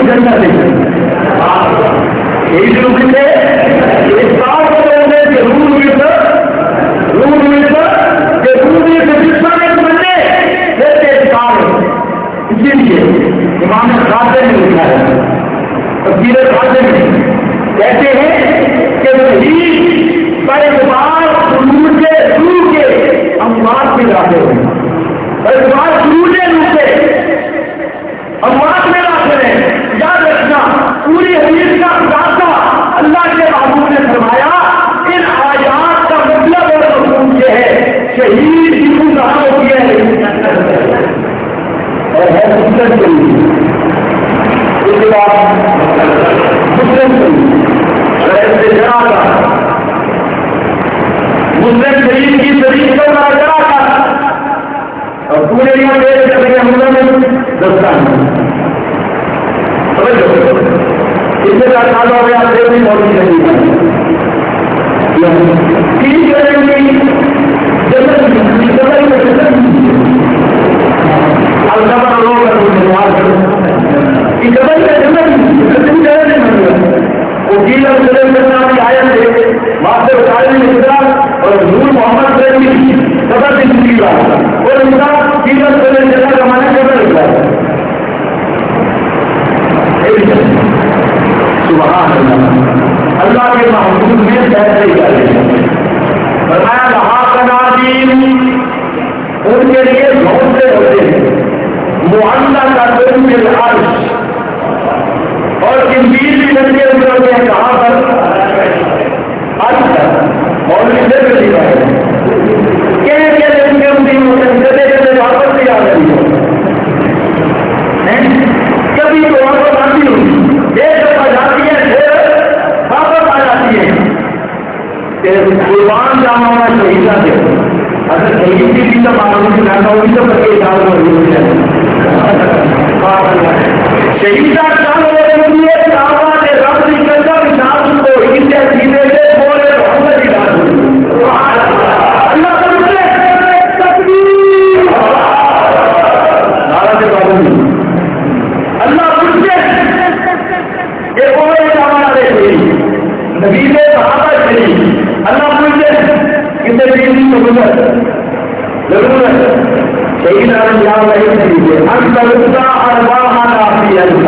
جنت یہی روح تھے اس بات کو بولتے کہ روح جسم ایک بندے جیسے کار ہے. اسی لیے امام خاصے نے لکھا ہے تفسیر خاصے میں کہتے ہیں کہ شہید کا اعتبار سرور کے روح کے اموات میں لاتے ہیں. اعتبار سرور کے روح کے اموات میں لاتے ہیں. یاد رکھنا پوری حدیث کا خلاصہ اللہ کے محبوب نے فرمایا ان آیات کا مطلب اور مفہوم یہ ہے شہید کی روح کہاں ہوتی ہے اور ہے مسلم شریف. اس کے بعد مسلم شریف مسلم شریف کی شریف کو جڑا کر اور پورے یہاں پیش کرنے کے حملوں میں دستان اس سے سال ہو گیا پھر بھی موٹی نہیں اور نور محمد سبر زندگی کا اور ان کا کیلر جگہ زمانے جگہ لگتا ہے. سبحان اللہ کے محبوب میں فیصلے کر رہے ہیں. فرمایا لہٰذا ان کے لیے بہت سے ہوتے ہیں معلّہ کا دل کے عرش اور ان 20 منٹ کے اندر میں کہاں پر عرش ہے اور اسے بھی لکھا ہے کہ ان کے واپس بھی آ رہی ہے کبھی تو واپس آتی ہوئی ایک دفعہ جاتی ہے پھر واپس آ جاتی ہے. قربان جانا ہونا شہید سے اگر شہید کی بھی تو معلوم جانا ہوگی تو بچے شہید کا کام ہونے کے لیے رب کی کرتا نام کو سیدھے سے بولے محمد کی بات ہوئی. اللہ نارا سے پابندی اللہ پوچھتے کہ وہ ہمارا دیکھ نبی نے صحابہ چلی اللہ پوچھتے کتنے دن کو گزر ضرورت صحیح نام یاد نہیں دیجیے انت رکتا ارواح نافی انت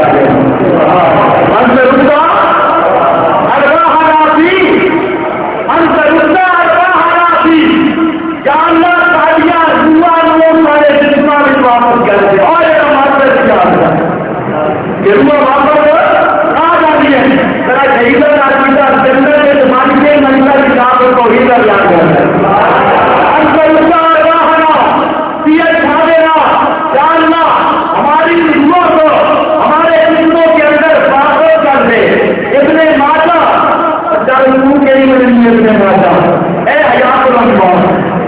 رکتا ارواح نافی انت رکتا ارواح نافی جاننا ساڑیاں ہوا لوگ سارے جسمہ میں واپس کرتے اور ایک ہمارے جانتا کہ ہوا واپس آ جاتی ہے ذرا شہیدہ عقیدہ جنت کے زمانے کے منزلہ کتاب کو توحید یاد کرتا ہے. انت رکتا ارواح نافی جاننا ہماری روحوں کو ہمارے جسموں کے اندر واپس کر دے. ابن ماجہ روح کے لیے ابن ماجہ اے حیات الانوار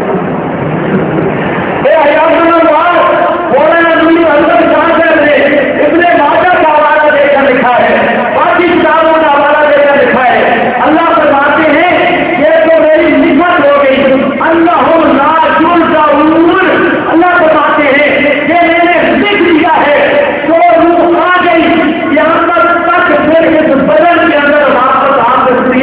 اے حیات الانوار مولانا نبی اندر جان کر دے. ابن ماجہ کا حوالہ دے کر لکھا ہے باقی کتابوں کا حوالہ دے کر لکھا ہے. اللہ فرماتے ہیں یہ تو میری نعمت ہو گئی اللہ لا یرجعون. اللہ فرماتے ہیں کہ میں نے لکھ دیا ہے جو روح آ گئی یہاں تک پھر اس بدن کے اندر واپس آ سکتی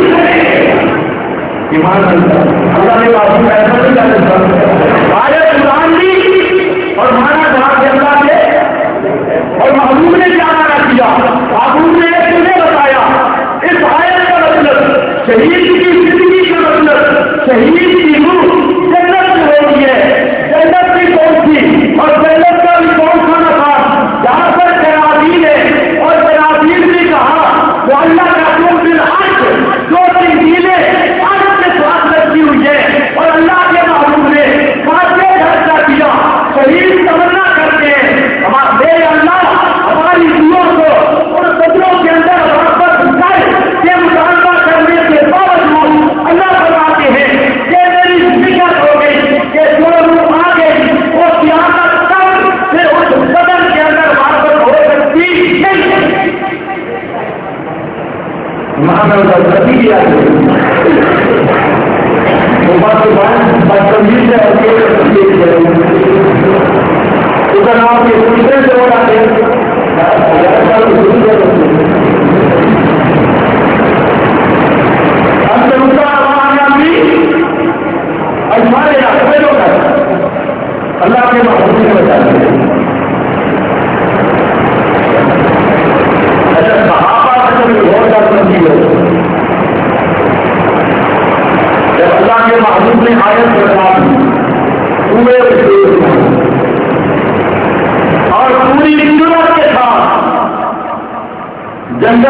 ایمان اللہ نے بات ایسا نہیں کر سکتا. آیت قرآن دی اور مانا جہاں سے اللہ نے اور محبوب نے کیا مانا کیا. محبوب نے تمہیں بتایا اس آیت کا مطلب شہید کی زندگی کا مطلب شہید کی روح جنت میں ہوتی ہے. جنت بھی کون سی اور جنت کا بھی کون سا مقام جہاں پر جنابیل ہے اور جنابیل نے کہا وہ اللہ کا تم دل عرش جو تنزیلیں عرش کے ساتھ لگی ہوئی ہے اور اللہ کے محبوب نے فاتحہ درجہ دیا. شہید تمنا کرتے ہیں ہمارے اللہ ہماری روحوں کو اور صدروں کے اندر واپس کر کے مطالبہ کرنے کے باوجود اللہ فرماتے ہیں کہ میری فکر ہو گئی کہ جو روح آ گئی وہ قیامت تک پھر اس بدن کے اندر واپس ہو سکتی نہیں.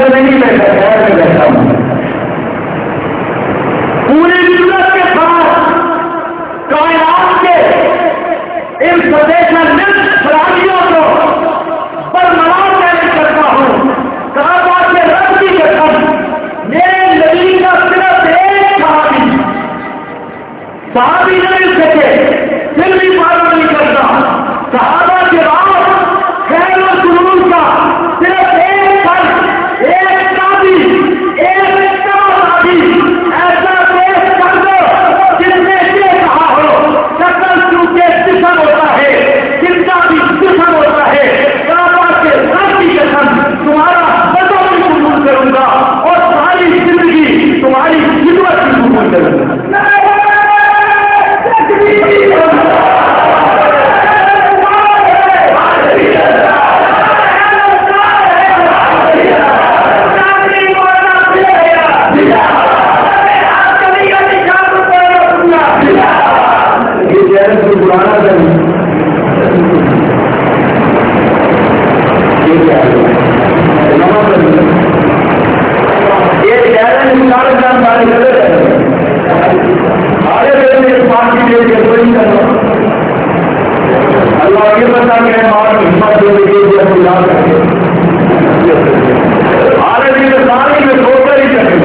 میں نہیں بیٹھا، شہر میں بیٹھا ہوں. پوری دنیا کے ساتھ کائنات کے انفارمیشن فراہمیوں کو برملا پیش کرتا ہوں. کعبہ کے رب کی قسم میرے نبی کا صرف ایک صحابی نہیں سکے، پھر بھی معلوم نہیں کرتا. صحابہ کے بعد خیر و سرور کا صرف ایک فرق، ایک صحابی، ایک صحابی ایسا پیش کر دو جس نے یہ کہا ہو شکل چونکہ جسم ہوتا ہے، جن کا بھی جسم ہوتا ہے، کعبہ کے رب کی قسم تمہارا بدن بھی قبول کروں گا اور ساری زندگی تمہاری خدمت بھی قبول کروں گا. اللہ یہ بتا کہ ہمت جو آرے میں ساری میں سوچ ہی کریں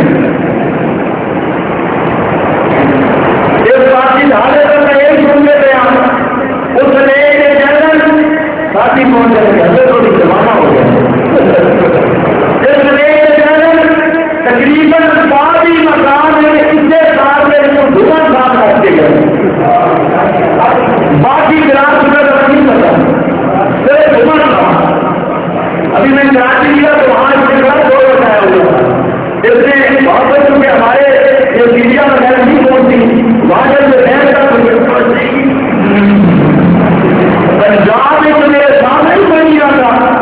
اس بات کی حالت میں ایک سن لیتے ہیں اس نے ایک چینل ساتھی پہنچ جائے گا تھوڑی زمانہ ہو گیا. اس نے ایک چینل تقریباً ساری مکان میں کتنے سال میں دھواں صاف رکھتے گئے. باقی گراس میں نہیں پتا صرف دھواں صاف. ابھی میں کراچی گیا تو وہاں اس کے بعد دور بتایا ہوا اس نے بہت سے چونکہ ہمارے جو میڈیا وغیرہ نہیں پہنچتی وہاں جب میں پہنچتی پنجاب میں تو میرے سامنے ہی کوئی نہیں آتا.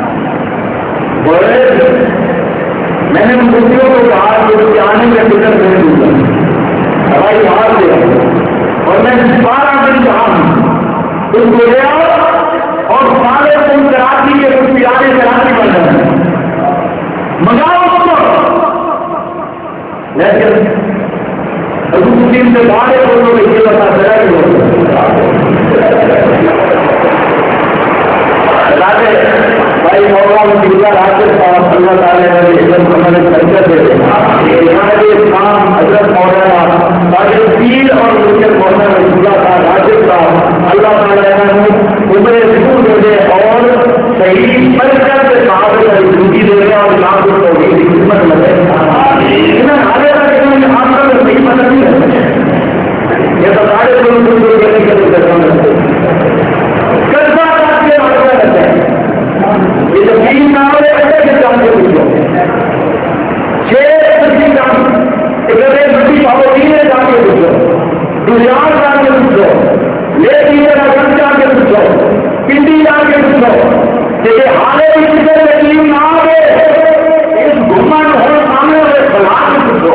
میں نے ان کتوں کو کہا کہ اس کے آنے کا ٹکٹ نہیں دوں گا ہوائی جہاز دیا اور میں 12 دن کہا ہوں اس کو لے آؤ اور سارے تم کراچی کے کچھ پیارے کراچی بن جائیں منگاؤ اس کو. لیکن حکومت سے بارے لوگوں کو یہ بتا چلا کہ بھائی مولانا راجد صاحب اللہ تعالیٰ حضرت مولانا پیر اور مولانا رسولہ صاحب راجد صاحب اللہ تعالیٰ عمر ضرور دے دے اور صحیح بن کر کے صاحب ڈیوٹی دے دے اور کام کو خدمت لگے. آپ کا صحیح مدد نہیں کر سکتے یہ تو سارے لوگ دینے کے لیے کرتا رہتا ہے. یہ جو تین نام ہے ایسے کام سے پوچھو 6 کام بڑی پابندی ہے جا کے پوچھو دنیار جا کے پوچھو لیکن جا کے پوچھو پنڈی جا کے پوچھو کہ حالے کسی یقین نہ آئے اس گھومن ہر سامنے والے بلا کے پوچھو.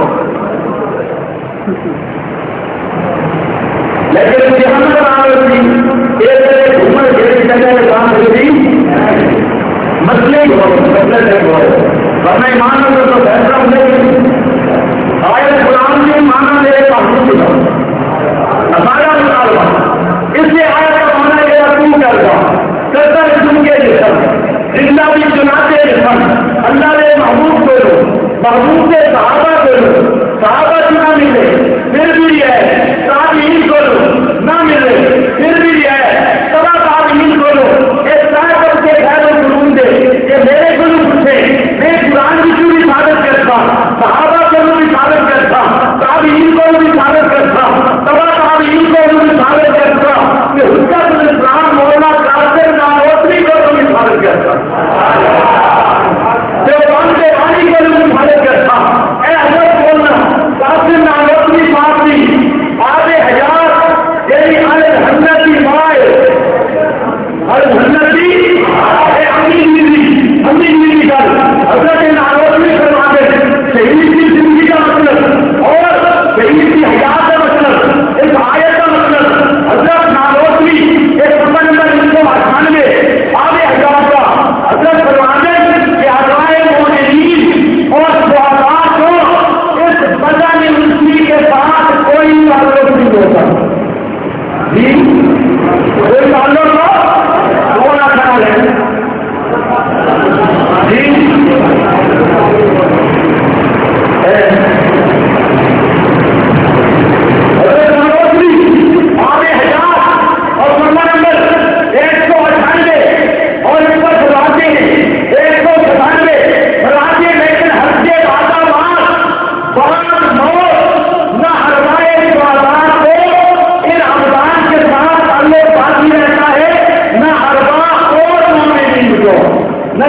لیکن جہاں ایک گھومن جیسی جگہ کام کرتی مسئلے ہی ہو ورنہ ایمان تو فیصلہ نہیں آئے غلام کی مانا میرے پاس ہمارا مطالبہ اس لیے آئے کا مانا میرا تم کرتا تم کے جسم زندہ بھی چناتے جسم اللہ نے محبوب کو لو محبوب کے صحابہ کو لو صحابہ نہ ملے پھر بھی ہے تابعین کو لو نہ ملے پھر بھی ہے سبا تابعین کو لو ایک صاحب کے گھر میں قرون دے یہ میرے کو نہیں پوچھے میں قرآن کی کیوں بھی حفاظت کرتا صحابہ کو بھی حفاظت کرتا تابعین کو بھی حفاظت کرتا سبا تابعین کو بھی حفاظت کرتا کہ حجت الاسلام مولانا قاسم نانوتری کو بھی حفاظت کرتا دیوبند کے بانی کو بھی حفاظت کرتا اے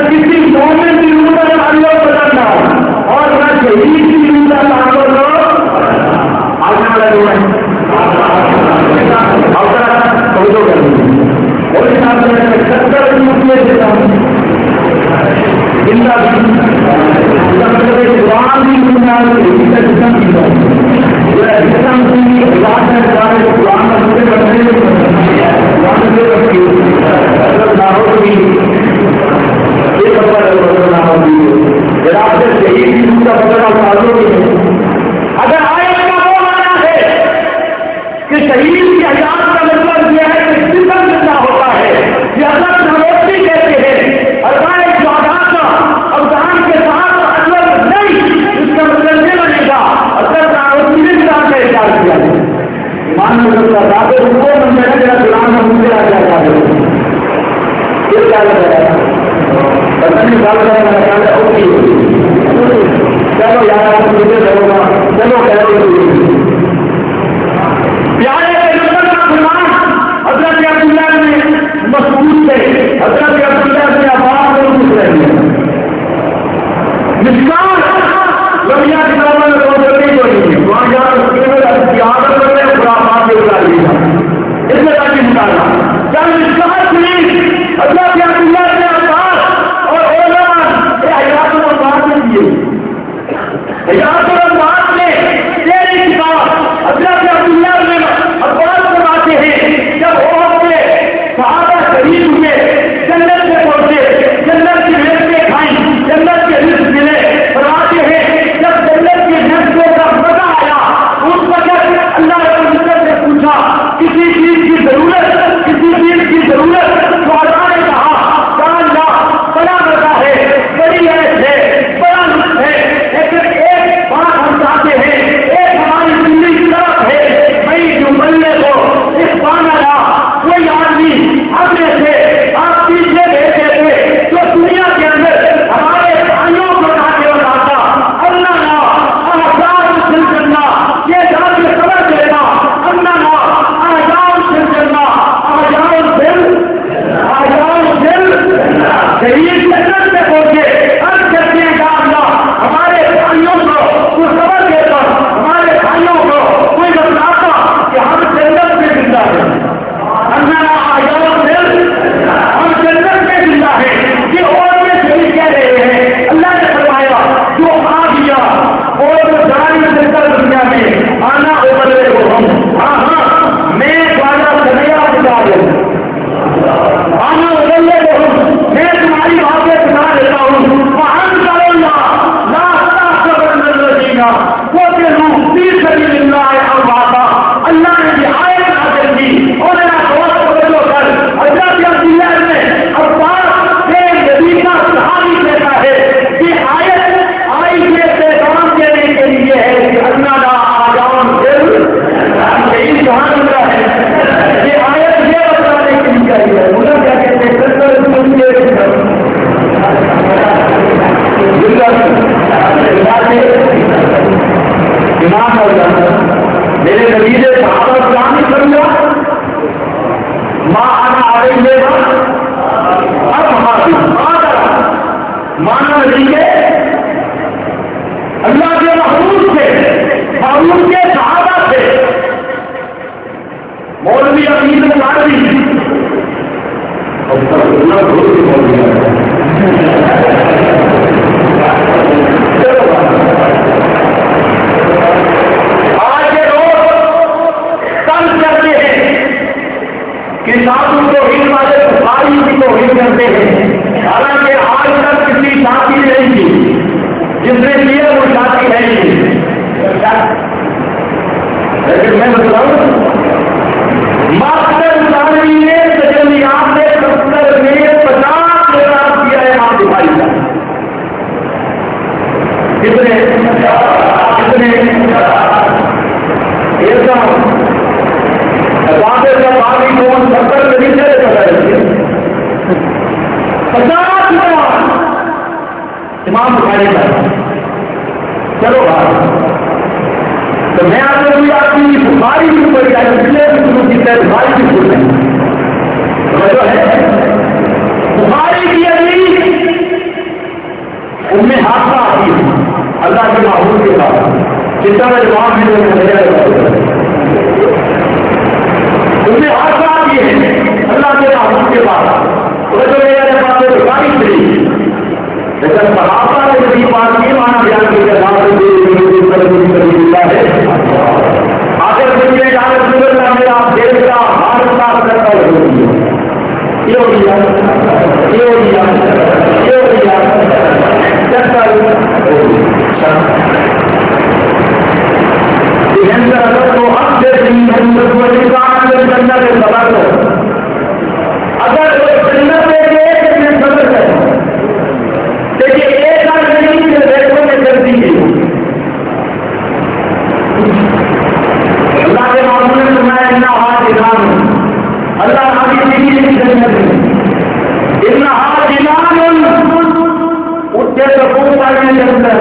کسی مومن کی روح کا تعلق بدلنا اور نہ شہید کی روح کا تعلق آگے والا جو ہے اور اس حساب سے میں 70 روپئے دیتا ہوں زندہ قرآن بھی قرآن اگر آئے کا وہ مانا ہے کہ شہید کی حیات کا مطلب یہ ہے کہ جسم زندہ ہوتا ہے یہ حضرت نوروزی کہتے ہیں اربائے شہداء کا ابدان کے ساتھ اثر نہیں اس کا مطلب یہ بنے گا اثر نوروزی نے کام کا اظہار کیا ہے ایمان میں سکتا دادے ان کو من میں میرا غلام ہے مجھے آ جاتا ہے پھر کیا لگ رہا ہے پتہ نہیں سال کا میرا خیال ہے اوکے چلو یار مجھے چلو گا چلو کہہ پیارے پیغمبر کا فرمان حضرت عبداللہ نے مسعود سے حضرت عبداللہ سے عباس کو پوچھ رہے ہیں مسکان دنیا کی نوبل روزگاری کو نہیں وہاں جہاں اس کی عادت کرتے ہیں خرافات کے اتار دیا اس میں تاکہ مطالعہ جب مسکان سنی حضرت عبداللہ سے عباس اور علماء یہ حیات الرحمان نے دیے حیات الرحمان نے تیری کتاب حضرت عبداللہ نے اخبار بناتے ہیں جب وہ اپنے صحابہ شریف ہوئے جنت سے پہنچے جنت کی رزقیں کھائیں جنت کے رزق ملے بناتے ہیں جب جنت کے رزقوں کا مزہ آیا اس وقت اللہ نے پوچھا کسی چیز کی ضرورت کسی چیز کی ضرورت تو اللہ نے کہا اللہ بڑا مزہ ہے بڑی عیش ہے بڑا لطف ہے لیکن ایک بات ہم چاہتے ہیں ایک ہماری زندگی طرف ہے جو بننے کو اس بانا کوئی آدمی ہم میں سے آپ پیچھے بیٹھے تھے جو دنیا کے اندر ہمارے بھائیوں کو ڈاکے بتاتا اللہ نا آزاد سل کرنا یہ جا کے سمجھ لینا اللہ نا آزاد سل کرنا آزاد سل شہید جنت سے پہنچے ہر کرتے ہیں اللہ ہمارے بھائیوں کو وہ سمجھ لیتا ہمارے بھائیوں کو کوئی بتاتا کہ ہم جنت میں زندہ ہیں ہم جنت میں زندہ ہیں یہ اور میں صحیح کہہ رہے ہیں اللہ نے فرمایا جو آ گیا اور جو جاری جنت دنیا میں آنا ابلے کو ہم ہاں میں والا سنیا بتا دوں آنا ابلے کو ہم میں تمہاری باتیں سنا دیتا ہوں ہم کروں گا وہ اللہ نے بھی آئے حاصل کی اور میرا دوست بدلو کر حضرت عبداللہ نے عباس سے نبی کا صحابی کہتا ہے کہ آیت آئی یہ پیغام دینے کے لیے ہے کہ اللہ لا آجان دل یہی سبحان اللہ ہے یہ آیت یہ بتانے کے لیے آئی ہے انہوں کیا کہتے ہیں ایمان ہو جاتا میرے نبی نے صحابہ کام نہیں کرنا ماں آنا آ رہی ہے اب مانا نہیں ہے اللہ کے محبوب محبوب کے صحابہ سے مولوی امین قادری کسانوں کو ہل والے بخاری کی توہین کرتے ہیں حالانکہ آج تک کسی شادی نہیں کی جس نے لیے وہ شادی ہے لیکن میں بتاؤں ماسٹر شادی نے تجلیات نے 70 میں 50 اعتراض کیا ہے آپ بخاری کا کتنے امام بخاری کا چلو تو میں آپ کو بھی آپ کی بخاری بھی پڑھ جائے پچھلے شروع کی طرح بخاری بھی سن رہے ہیں بخاری کی علی جتنا میں جواب میں انہیں آسان یہ ہے اللہ کے محبوب کے پاس بخاری تھی لیکن صحابہ نے بھی بات یہ مانا بیان کی ہے آخر دنیا جانے اللہ میں آپ دیر کا ہار صاف کرتا یہ ہو گیا اگر جنت میں صبر ہے دیکھیے ایک سال نہیں ریٹوں میں کر دیجیے اللہ کے معاملے میں میں اتنا ہاتھ دھیان اللہ آگے دیکھیے جنت میں اتنا ہاتھ دھیان اٹھتے سکون پانے کے اندر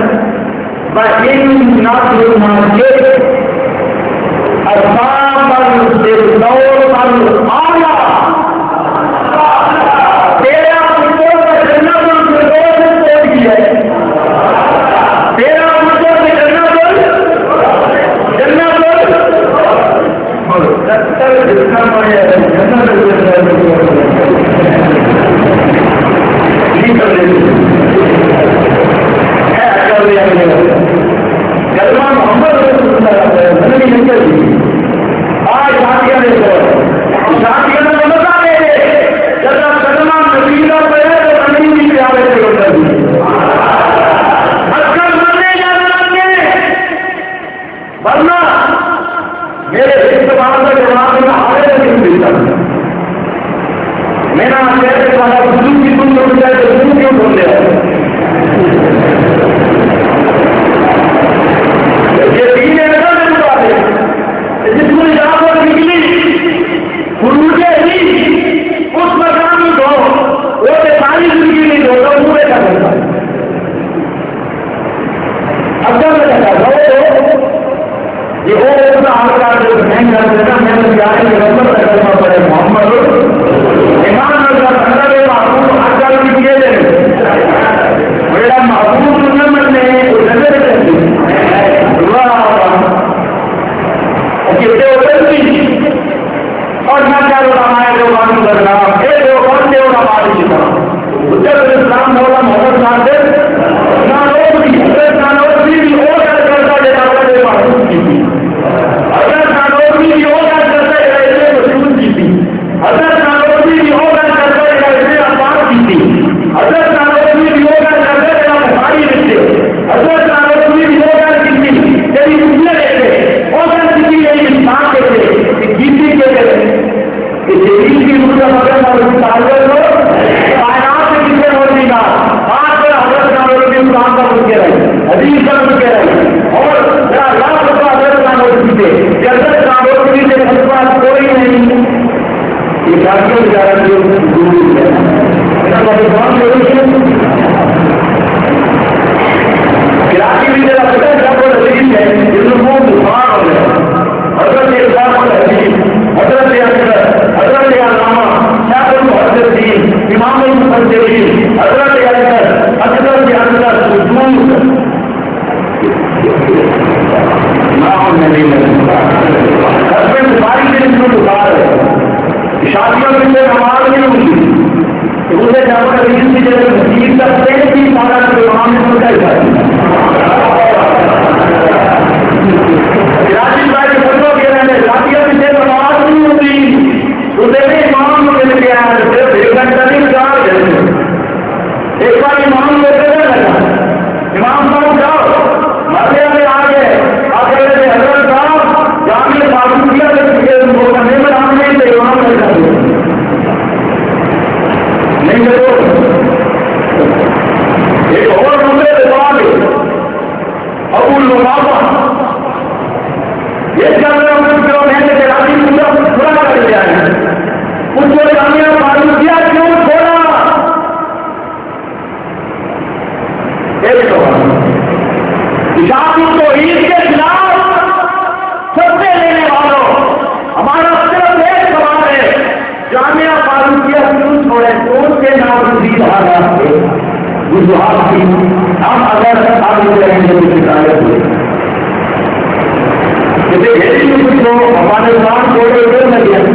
جیسے ہیری میں کچھ لوگ افغانستان چھوڑ کے ادھر نہ گیا.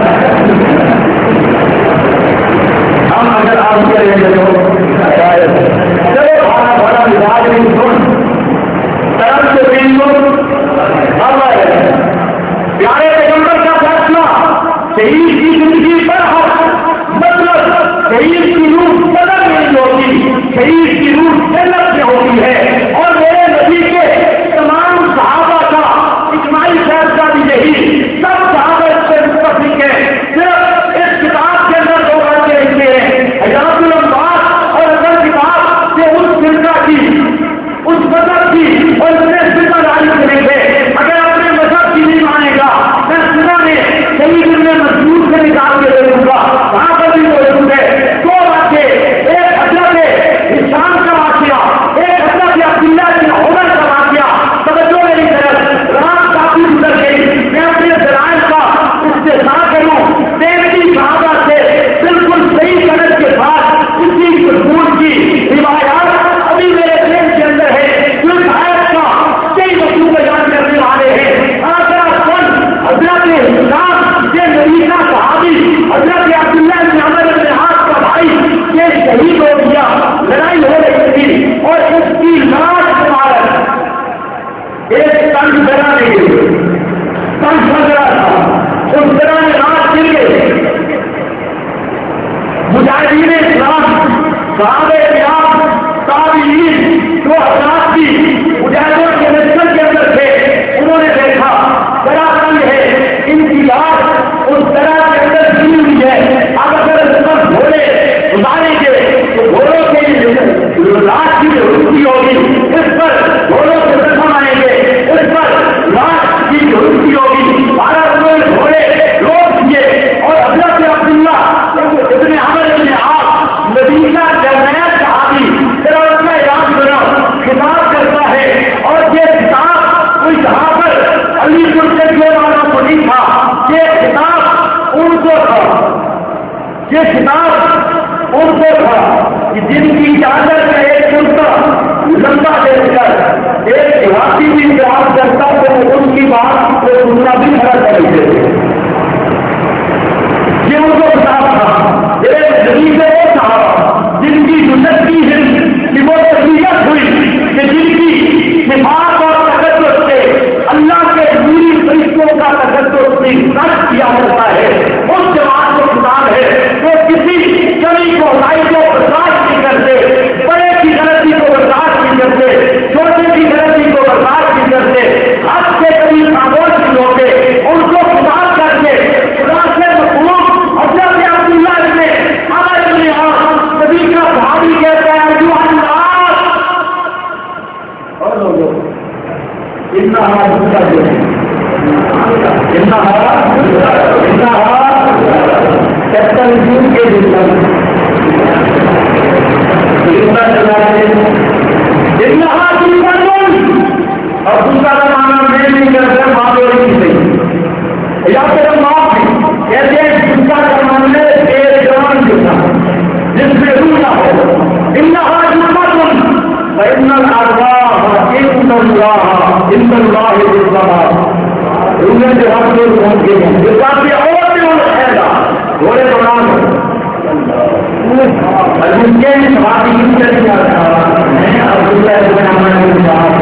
ہم اگر آپ کریں گے تو چلو بڑا بڑا مزاج نہیں سن طرف سے بالکل پیارے پیغمبر کا فیصلہ شہید کی زندگی پر مطلب شہید کی روح بدل نہیں ہوتی, شہید کی روح جنت میں ہوتی ہے. اور میرے نبی کے تمام صحابہ کا اجماعی فیصلہ بھی یہی, سب صحابہ اس سے متفق ہیں. صرف اس کتاب کے اندر دو باتیں لکھتے ہیں, حیات الانوار اور اگر کتاب سے اس فرقہ کی اس مذہب کی اور اس نے ذمہ داری سے لکھے. اگر اپنے مذہب کی نہیں مانے گا میں سنا میں شہید ابن مسعود سے نکال کے دے دوں گا, وہاں پر بھی موجود ہے. دو واقعے, ایک حضرت ہشام کا واقعہ, ایک حضرت عبداللہ بن عمر کا واقعہ. توجہ میری طرف, رات کافی گزر گئی, میں اپنے ذرائع کا استحصال کروں. تیرہویں صحابہ سے بالکل صحیح صنعت کے ساتھ اسی مضمون کی روایات ابھی میرے ذہن کے اندر ہے. اس آیت کا کئی وقتوں بیان کرنے والے ہیں. حضرت ہشام یہ نبی کا صحابی, حضرت عبداللہ بن عمر بن عاص کا بھائی, یہ شہید ہو گیا. لڑائی ہو رہی تھی اور اس کی لاش مبارک ایک تنگ درا میں گئی, تنگ درا تھا, اس درا میں لاش گر گئی. مجاہدین اسلام صحابہ کرام تابعین جو حضرات بھی مجاہدوں کے نسل کے اندر تھے, انہوں نے دیکھا درا تنگ ہے, ان کی لاش اس درا کے اندر گر ہوئی ہے. اب اگر اس پر گھوڑے گزاریں گے تو گھوڑوں کے لاش کی ضرورتی ہوگی, اس پر گھوڑوں سے زخم آئیں گے, اس پر لاش کی ضرورتی ہوگی. 12 روز گھوڑے روک دیے اور حضرت عبداللہ ابن عمر بن عاص نبی کا درمیان صحابی ذرا اس کا یاد کرو خطاب کرتا ہے. اور یہ خطاب کوئی جہاں پر علی پور سے جو والوں کو نہیں تھا, یہ خطاب ان کو تھا, یہ خطاب ان کو تھا کہ جن کی چادر کا ایک کرتا لمبا دیکھ کر ایک دیہاتی بھی خلاف کرتا تو ان کی بات کو سننا بھی کھڑا کر دیتے تھے. یہ ان کو خطاب تھا. ایک غریب وہ تھا جن کی گزرتی ہے کہ وہ تربیت ہوئی کہ جن کی نفاق اور تقدس سے اللہ کے پوری فرشتوں کا تقدس بھی رد کیا جاتا ہے. اس جماعت کو خطاب ہے وہ کسی کمی کو لائی کو برداشت نہیں کرتے, بڑے کی غلطی کو برداشت نہیں کرتے, چھوٹے کی غلطی کو برداشت نہیں کرتے, حد سے کبھی خاموش نہیں ہوتے. ان کو خطاب کر کے خدا سے مخلوق حضرت عبداللہ نے عمر بن عاص نبی کا صحابی کہتا ہے جو اللہ اور لوگوں کیپٹن جون کے دن اور دوسرا زمانہ میں نہیں کرتے معلوم کی صحیح یا پھر معاف کہتے ہیں دوسرا زمانے ایک جوان جو تھا جس میں روح نہ ہو انہا جمعتن فإن الأرواح عند الله عند الله بالصلاة. روحیں جو ہم لوگ پہنچ گئے ہیں جو کافی اور بھی ہونا چاہیے گھوڑے دوران المسکین صحابی کی طرح جاتا ہے. عبداللہ بن عمر بن عاص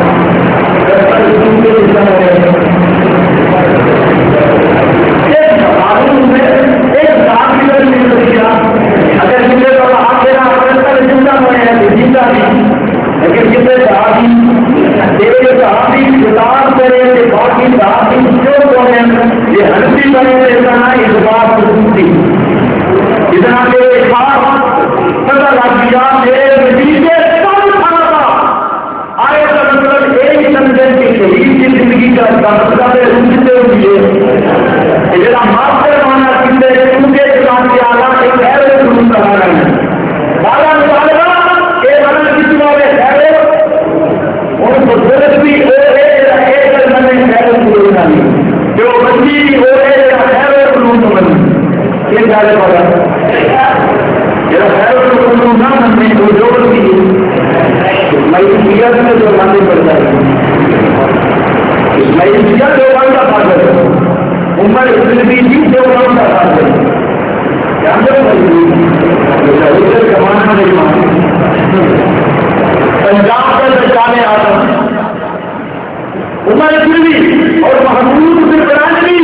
ایک صحابی کا نہیں کیا اگر مجھے تو آپ دینا اپنے زندہ ہوئے ہیں تو زندہ نہیں, لیکن کتنے صحابی ایک صحابی خطاب کرے کہ باقی صحابی جو بولے یہ ہنسی بنے اتنا اس بات کو سنتی اتنا کہ ایک بات پتہ لگ گیا میرے نتیجے سب کھانا تھا آئے کا مطلب ایک سمجھے کہ شہید کی زندگی کا مطلب رکتے ہوئے جنا ماسٹر مانا سکتے کیونکہ اسلام کے آلہ کے خیر ضرور کرا رہے ہیں بالا مطالبہ کہ اگر کسی والے خیر ان کو ضرورت بھی ہو رہے ایک بنے خیر ضرور نہیں جو بچی بھی ہو رہے خیر ضرور تو بنی یہ خیال ہوگا جب خیر ضرور نہ بننے کو ضرورت بھی میں جو ماننے پڑ جائے معیشت دیوبند کا فاضل ہے، عمر زندگی جی دیوبند کا فاضل ہے، زمانہ نہیں مانتے پنجاب کا سرکار آدم عمر زندگی اور محمود برانوی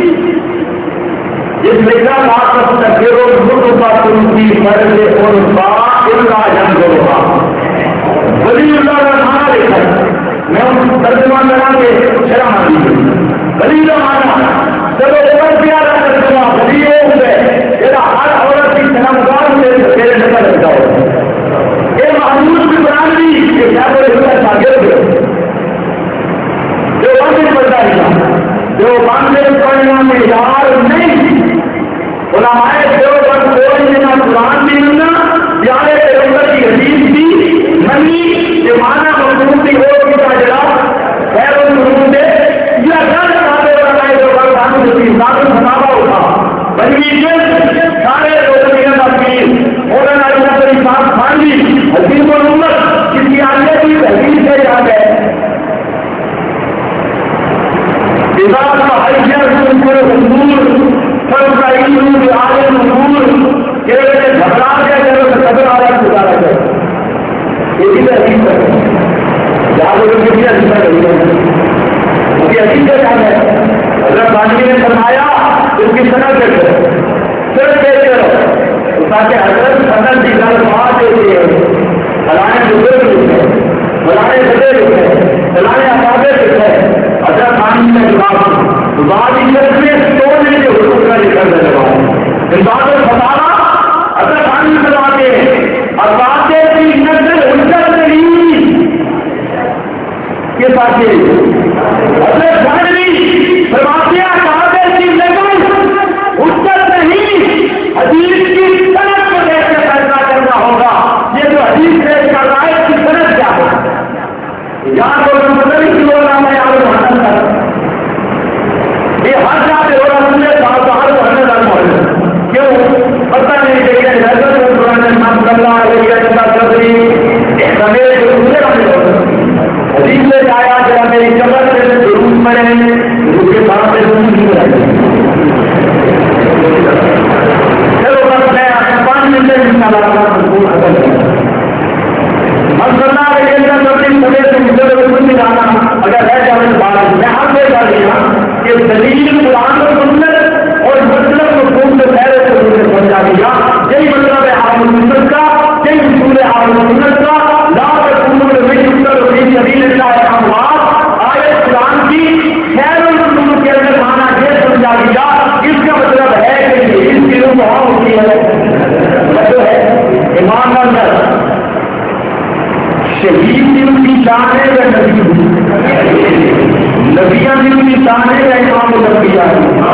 جس لکھا بات کرتے ہو ملک کا تم کی مرد اور بات ان کا جنگ ہوگا ولی اللہ کا مانا لکھا ہے، میں ان ترجمان بنا کے شرم آتی ہوں ولی کا مانا چلو عمر پیارا ترجمہ ولی ہو گئے جیسا ہر عورت کی شرمگار سے تیرے نظر لگتا ہو یہ محمود برانوی یہ کیا بولے اس کا شاگرد ہے جو باندھے پڑتا ہے جو باندھے پڑھنا میں یار نہیں علماء دیوبند کوئی نہ قرآن بھی نہ پیارے پیغمبر کی حدیث بھی نہیں یہ مانا مضمون کی ہو کیا جناب خیر المضمون دے یا گھر سارے علماء دیوبند قانون کی ذات الخطابہ ہوتا بلکہ سارے لوگوں کی تفسیر مولانا علی نصری صاحب خانوی حدیث الامت کس کی آگے کی حدیث سے یاد ہے اذا حیثیت حضور فرقائیوں کے آگے حضور کہ گھبرا کے اگر قدر آ رہا گزارا جائے یہ بھی عجیب ہے یاد ہو کہ بھی عجیب ہے کیونکہ عجیب سے یاد ہے حضرت خانوی نے فرمایا اس کی صنعت دیکھو صرف کہتے رہو تاکہ حضرت صنعت کی گل بات دیتی ہے فلانے بزرگ لکھے فلانے بڑے لکھے فلانے اقابے لکھے حضرت خانوی نے جواب بعد عزت میں توڑنے کے حقوق کا ذکر کرنے والا ان باتوں بتانا حضرت خانوی فرماتے ہیں اور باتیں کی نظر حجت نہیں یہ باتیں حضرت خانوی فرماتے ہیں باتیں کی نظر حجت نہیں حدیث کی صنعت کو دیکھ کر فیصلہ کرنا ہوگا یہ جو حدیث پیش کر رہا ہے اس کی صنعت کیا ہے یا تو مدنی کی ہو رہا ہے یا تو حسن کر یہ ہر جاتے ہو رہا سننے باہر کو ہمیں ڈالنا ہے کیوں پتہ نہیں کہ یہ حضرت قرآن نام کرنا علیہ صدری سمیت جو دوسرے ہمیں ہو حدیث سے آیا کہ میری قبر سے ضرور پڑے اس کے بعد سے ضرور نہیں رہے چلو بس میں 5 منٹ میں انشاءاللہ ختم کروں مسئلہ ہے کہ سمیت سے مجھے ضرور نہیں جانا اگر رہ جانے کے بعد میں ہر کوئی بات دیا کہ دلیل قرآن و سنت اور مطلب مفہوم سے پہلے سے پہنچا دیا یہی مطلب ہے عالم سنت کا یہی اصول ہے عالم سنت کا لا تکونوا للمشرکین فی سبیل اللہ اموات آیت قرآن کی خیر الرسول کے اندر مانا یہ سمجھا دیا اس کا مطلب ہے کہ اس کی روح وہاں ہوتی ہے جو ہے ایمان اندر شہید کی ان کی شان ہے یا نبی نبیاں بھی ان کی شان ہے یا امام الانبیاء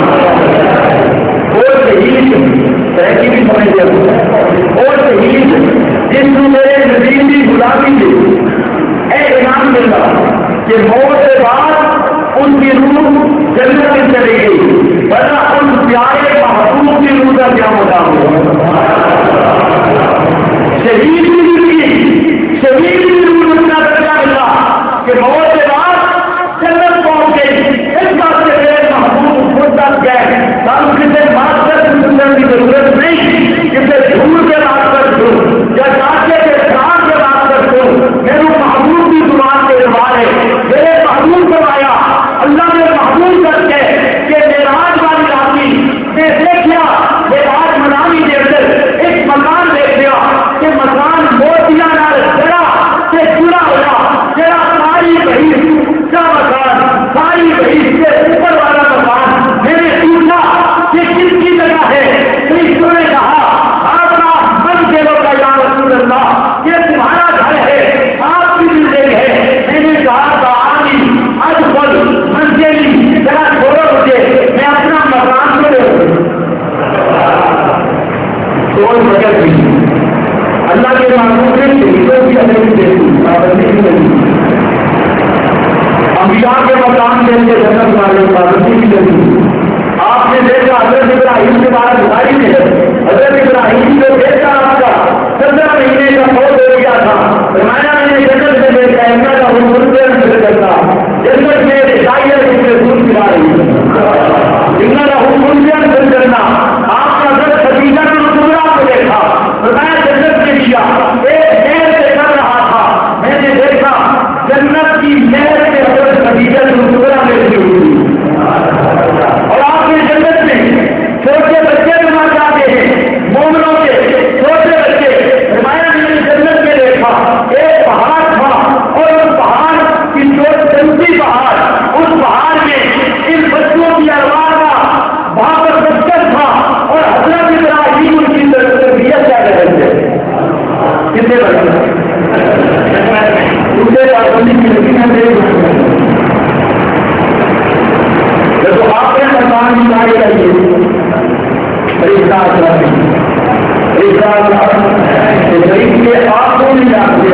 اور شہید ترقی بھی سمجھ لیا اور شہید جس کو میرے نبی کی غلامی سے اے انعام ملا کہ موت کے بعد ان کی روح جنت میں چلی گئی ورنہ ان پیارے محبوب کی روح کا کیا مقام ہوا شہید کی زندگی شہید کی روح کا درجہ ملا کہ موت کے بعد جنت پہنچ گئی اس بات سے میرے محبوب خود تک گئے ہم کسی بات کر سننے کی ضرورت نہیں کسی جھوٹ کے بات کر دوں یا چاچے کے ساتھ کے بات کر دوں میرے محبوب کی زبان کے اعتبار ہے میرے محبوب کو آیا اللہ نے محبوب کر کے کہ معراج والی رات میں دیکھا معراج منامی کے اندر ایک مکان دیکھ لیا کہ مکان موتیاں نہ جڑا کہ پانی لائے گئے کے آپ کو نہیں جانتے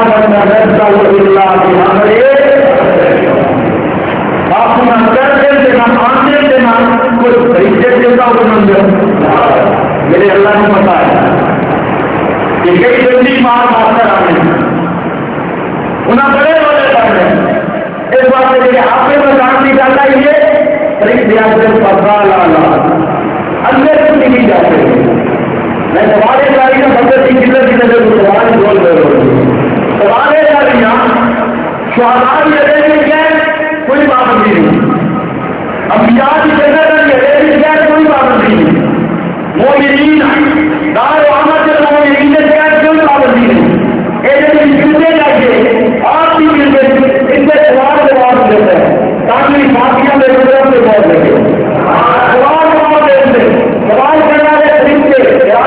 آپ نہ کرتے تھے نہ مانتے تھے نہ کوئی طریقے دیتا میرے اللہ نے بتایا کہ کئی جلدی مار کر آنے انہیں بڑے والے پڑھنے اس بات سے کہ آپ نے جان دی جاتا ہے یہ طریقے سے پتا لانا اندر سے نہیں جاتے میں سوالے جاری کا مدد کی قدر کی نظر سوال بول رہے ہو سوالے جاریاں شہداء کی جگہ میں کیا کوئی پابندی نہیں انبیاء کی جگہ میں کیا کوئی پابندی نہیں مومنین دار و آمد کے مومنین نے کیا کوئی پابندی نہیں ایسے ملتے جائیے آپ بھی ملتے ان سے سوال جواب دیتے ہیں تاکہ ساتھیاں میں بہت لگے سوال جواب دیتے سوال کرنا ہے طریقے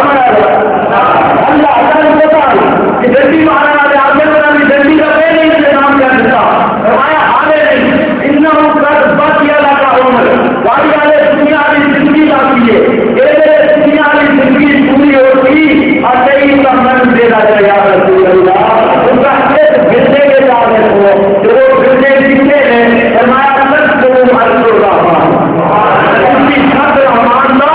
اللہ اللہ نے بتا کہ جلدی مہاراجا نے آپ نے بتا کہ جلدی کا پہ نہیں سے نام کر دیتا فرمایا آگے نہیں اتنا بات کیا جاتا عمر والی والے دنیا کی زندگی آتی ہے دنیا کی زندگی پوری ہوتی اور کئی کا من دینا چاہیے یا رسول اللہ ان کا گرنے کے ساتھ وہ گرنے سیکھتے ہیں فرمایا سچ کو رحمان ان کی سب رحمان کا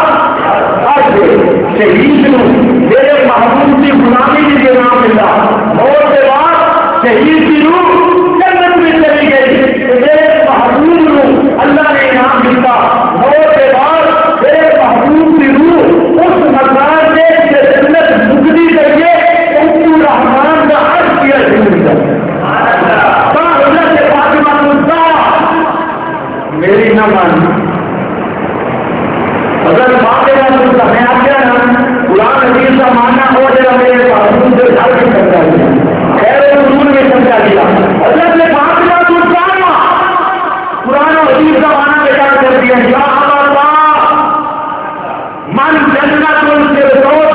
شہید میرے محبوب کی غلامی کے لیے نام ملا موت کے بعد شہید کی روح جنت میں چلی گئی میرے محبوب کو اللہ نے انعام ملتا موت کے بعد میرے محبوب کی روح اس مکان سے جنت مکتی کریے رحمان کا عرض کیا حضرت فاطمہ میری نہ مان اگر فاطمہ میں آپ کیا نا قرآن حدیث کا ماننا ہو جائے میرے محبوب سے گھر بھی سمجھا دیا خیر رسول میں سمجھا دیا حضرت نے فاطمہ قرآن اور حدیث کا مانا بیکار کر دیا یا اللہ من جنت سے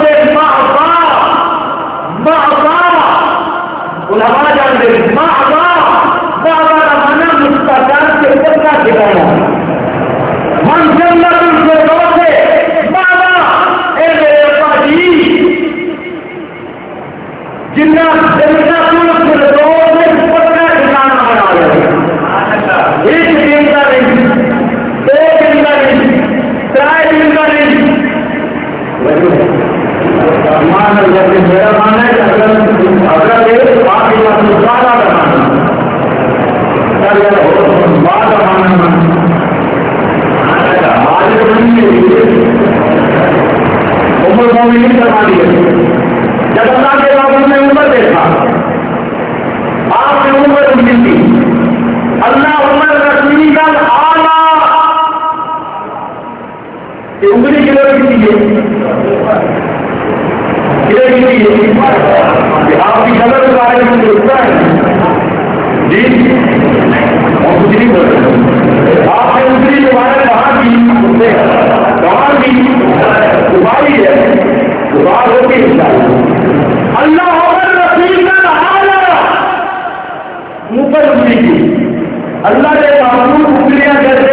علماء جانتے مانا مستقل کے پکا ٹھکانا من جنت سے جنہ جنتا پورا پکا ٹھکانا بنا لیا ایک دن کا نہیں دو دن کا نہیں ترائے دن کا نہیں میرا ماننا ہے اگر آپ کے پاس زیادہ بنانا عمر مومنین کروا دیے جب اللہ کے بابو نے عمر دیکھا آپ نے عمر ملتی اللہ عمر رسمی کا انگلی کلو کی چیزیں آپ کی خبر کے بارے میں سوچتا ہے جی اور کچھ نہیں بول رہے آپ نے انگلی کے بارے میں کہاں کی دبائی ہے دبار ہوتی اللہ رسول کا منہ پر انگلی کی اللہ نے معمول انگلیاں کیسے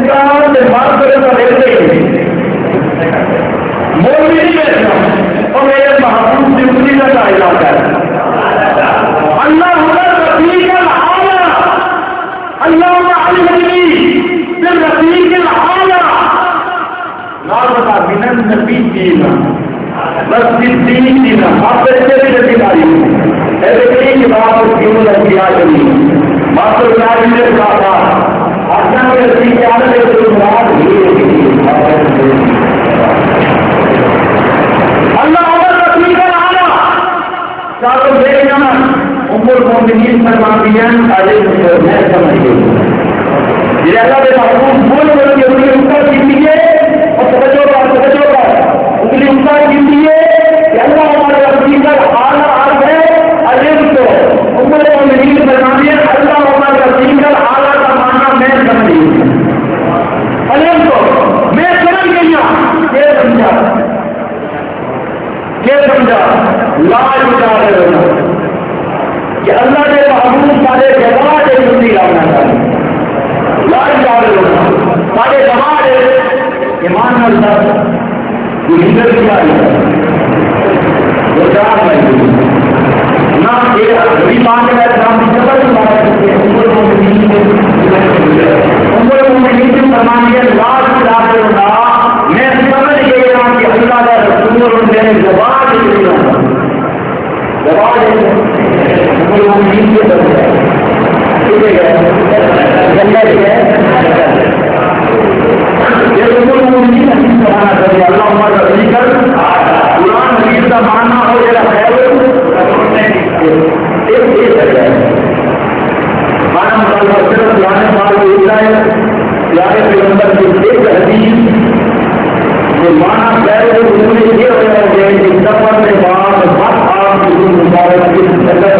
مولوی نہیں بیٹھنا اور میرے محبوب سے انگلی کا علاقہ ہے اللہ رفیق العالی اللہ علیہ رفیق العالی نام بتا بنا نبی جینا بس دین جینا آپ ایسے بھی رکھی داری ایسے کہیں کہ بات کیوں رکھی آ جی ماتر جاری نے کہا اپنا میں رفیق عالم ہے تو مراد ہی اللہ رفیق العالی چاروں میرے نام عمر مومنین فرما دیا آگے میں سمجھیے یہ اللہ کے محبوب بول کر کے انگلی اوپر کیجیے اور سمجھو گا انگلی اوپر کیجیے کہ اللہ ہمارے رفیق العالی آج ہے عجیب کو عمر مومنین فرما دیا اللہ ہمارے رفیق العالی کا معنی میں سمجھیے عجیب کو میں سمجھ گئی یہ سمجھا لاج اٹھا کہ اللہ کے محبوب سارے جماعت لانا چاہیے لاج اٹھا سارے جماعت ایمان نال دس تو لیڈر کیا ہے وہ چار لگے نہ یہ غریب آنے کا کام کی خبر نہیں بات ہے عمر مومنین کی فرمانیت لاز کتاب ہوگا میں سمجھ گیا کہ اللہ کا رسول میرے زبان نہیں ہوگا زبان عمر مومنین کے بندے ٹھیک ہے جنت ہے یہ عمر مومنین حدیث بنانا چاہیے اللہ عمر کا ذکر قرآن حدیث کا ماننا ہو جائے خیر ایک ہے مانا مطالبہ صرف لانے بار ہوتا ہے پیارے پیغمبر کی ایک حدیث جو مانا خیر ہے اس میں یہ ہو جائے کہ سفر کے بعد ہر آپ کی مبارک کی سفر